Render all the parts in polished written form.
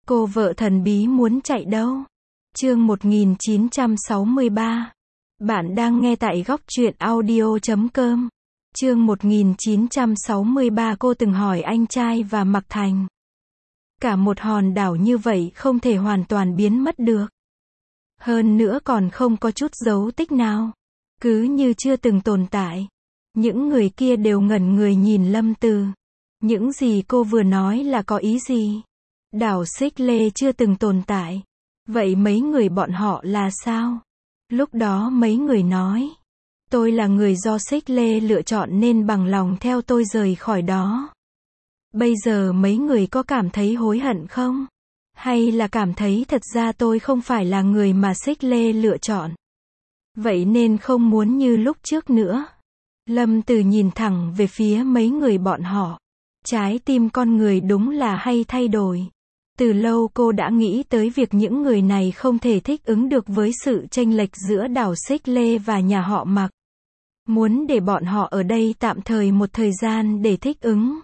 Cô vợ thần bí muốn chạy đâu? Chương 1963. Bạn đang nghe tại góc truyện audio.com. Chương 1963. Cô từng hỏi anh trai và Mạc Thành. Cả một hòn đảo như vậy không thể hoàn toàn biến mất được. Hơn nữa còn không có chút dấu tích nào. Cứ như chưa từng tồn tại. Những người kia đều ngẩn người nhìn Lâm Từ. Những gì cô vừa nói là có ý gì? Đảo Xích Lê chưa từng tồn tại. Vậy mấy người bọn họ là sao? Lúc đó mấy người nói. Tôi là người do Xích Lê lựa chọn nên bằng lòng theo tôi rời khỏi đó. Bây giờ mấy người có cảm thấy hối hận không? Hay là cảm thấy thật ra tôi không phải là người mà Xích Lê lựa chọn? Vậy nên không muốn như lúc trước nữa. Lâm Từ nhìn thẳng về phía mấy người bọn họ. Trái tim con người đúng là hay thay đổi. Từ lâu cô đã nghĩ tới việc những người này không thể thích ứng được với sự chênh lệch giữa đảo Xích Lê và nhà họ Mạc. Muốn để bọn họ ở đây tạm thời một thời gian để thích ứng.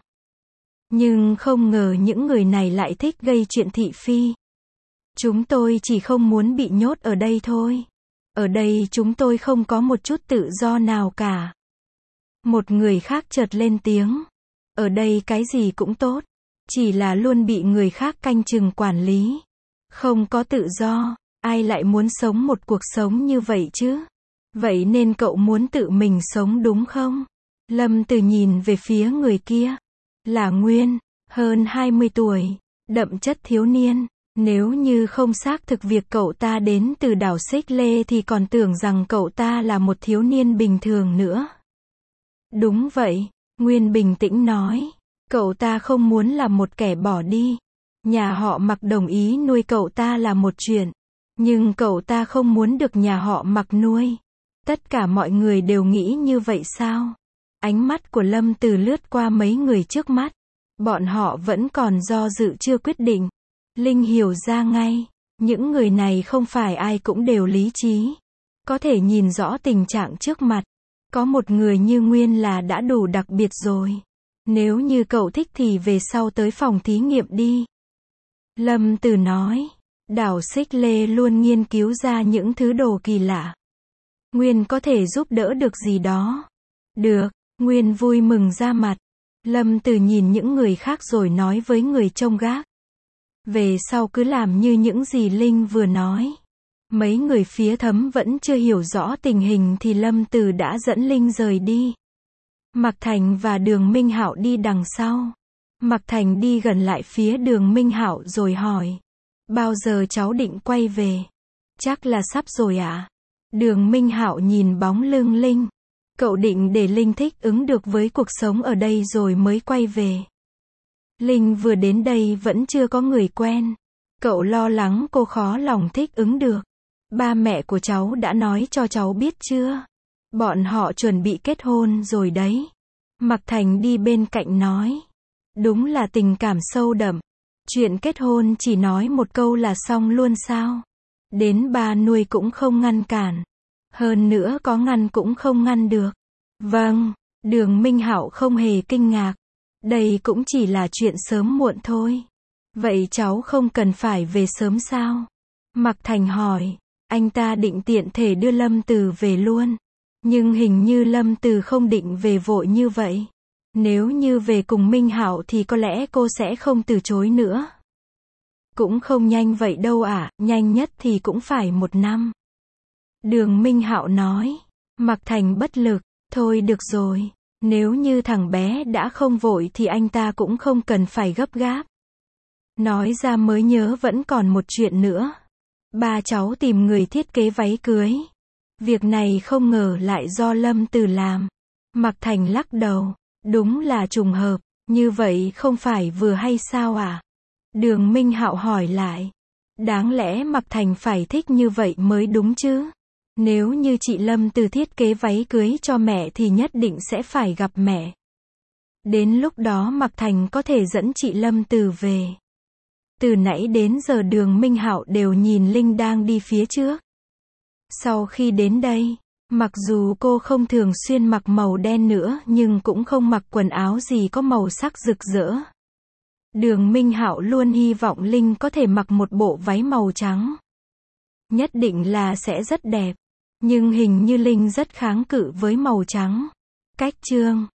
Nhưng không ngờ những người này lại thích gây chuyện thị phi. Chúng tôi chỉ không muốn bị nhốt ở đây thôi. Ở đây chúng tôi không có một chút tự do nào cả. Một người khác chợt lên tiếng. Ở đây cái gì cũng tốt. Chỉ là luôn bị người khác canh chừng quản lý. Không có tự do. Ai lại muốn sống một cuộc sống như vậy chứ? Vậy nên cậu muốn tự mình sống đúng không? Lâm Từ nhìn về phía người kia. Là Nguyên. Hơn 20 tuổi. Đậm chất thiếu niên. Nếu như không xác thực việc cậu ta đến từ đảo Xích Lê thì còn tưởng rằng cậu ta là một thiếu niên bình thường nữa. Đúng vậy. Nguyên bình tĩnh nói. Cậu ta không muốn là một kẻ bỏ đi. Nhà họ Mạc đồng ý nuôi cậu ta là một chuyện. Nhưng cậu ta không muốn được nhà họ Mạc nuôi. Tất cả mọi người đều nghĩ như vậy sao? Ánh mắt của Lâm Từ lướt qua mấy người trước mắt. Bọn họ vẫn còn do dự chưa quyết định. Linh hiểu ra ngay. Những người này không phải ai cũng đều lý trí. Có thể nhìn rõ tình trạng trước mặt. Có một người như Nguyên là đã đủ đặc biệt rồi. Nếu như cậu thích thì về sau tới phòng thí nghiệm đi. Lâm Từ nói. Đảo Xích Lê luôn nghiên cứu ra những thứ đồ kỳ lạ. Nguyên có thể giúp đỡ được gì đó. Được. Nguyên vui mừng ra mặt. Lâm Từ nhìn những người khác rồi nói với người trông gác. Về sau cứ làm như những gì Linh vừa nói. Mấy người phía Thấm vẫn chưa hiểu rõ tình hình thì Lâm Từ đã dẫn Linh rời đi. Mạc Thành và Đường Minh Hạo đi đằng sau. Mạc Thành đi gần lại phía Đường Minh Hạo rồi hỏi. Bao giờ cháu định quay về? Chắc là sắp rồi ạ. Đường Minh Hạo nhìn bóng lưng Linh. Cậu định để Linh thích ứng được với cuộc sống ở đây rồi mới quay về. Linh vừa đến đây vẫn chưa có người quen. Cậu lo lắng cô khó lòng thích ứng được. Ba mẹ của cháu đã nói cho cháu biết chưa? Bọn họ chuẩn bị kết hôn rồi đấy. Mạc Thành đi bên cạnh nói. Đúng là tình cảm sâu đậm. Chuyện kết hôn chỉ nói một câu là xong luôn sao? Đến ba nuôi cũng không ngăn cản. Hơn nữa có ngăn cũng không ngăn được. Vâng, Đường Minh Hạo không hề kinh ngạc. Đây cũng chỉ là chuyện sớm muộn thôi. Vậy cháu không cần phải về sớm sao? Mạc Thành hỏi. Anh ta định tiện thể đưa Lâm Từ về luôn. Nhưng hình như Lâm Từ không định về vội như vậy. Nếu như về cùng Minh Hạo thì có lẽ cô sẽ không từ chối nữa. Cũng không nhanh vậy đâu ạ, nhanh nhất thì cũng phải 1 năm. Đường Minh Hạo nói. Mạc Thành bất lực. Thôi được rồi. Nếu như thằng bé đã không vội thì anh ta cũng không cần phải gấp gáp. Nói ra mới nhớ vẫn còn một chuyện nữa. Ba cháu tìm người thiết kế váy cưới. Việc này không ngờ lại do Lâm Từ làm. Mạc Thành lắc đầu. Đúng là trùng hợp. Như vậy không phải vừa hay sao à? Đường Minh Hạo hỏi lại. Đáng lẽ Mạc Thành phải thích như vậy mới đúng chứ? Nếu như chị Lâm Từ thiết kế váy cưới cho mẹ thì nhất định sẽ phải gặp mẹ. Đến lúc đó Mạc Thành có thể dẫn chị Lâm Từ về. Từ nãy đến giờ Đường Minh Hạo đều nhìn Linh đang đi phía trước. Sau khi đến đây, mặc dù cô không thường xuyên mặc màu đen nữa nhưng cũng không mặc quần áo gì có màu sắc rực rỡ. Đường Minh Hạo luôn hy vọng Linh có thể mặc một bộ váy màu trắng. Nhất định là sẽ rất đẹp. Nhưng hình như Linh rất kháng cự với màu trắng. Cách chương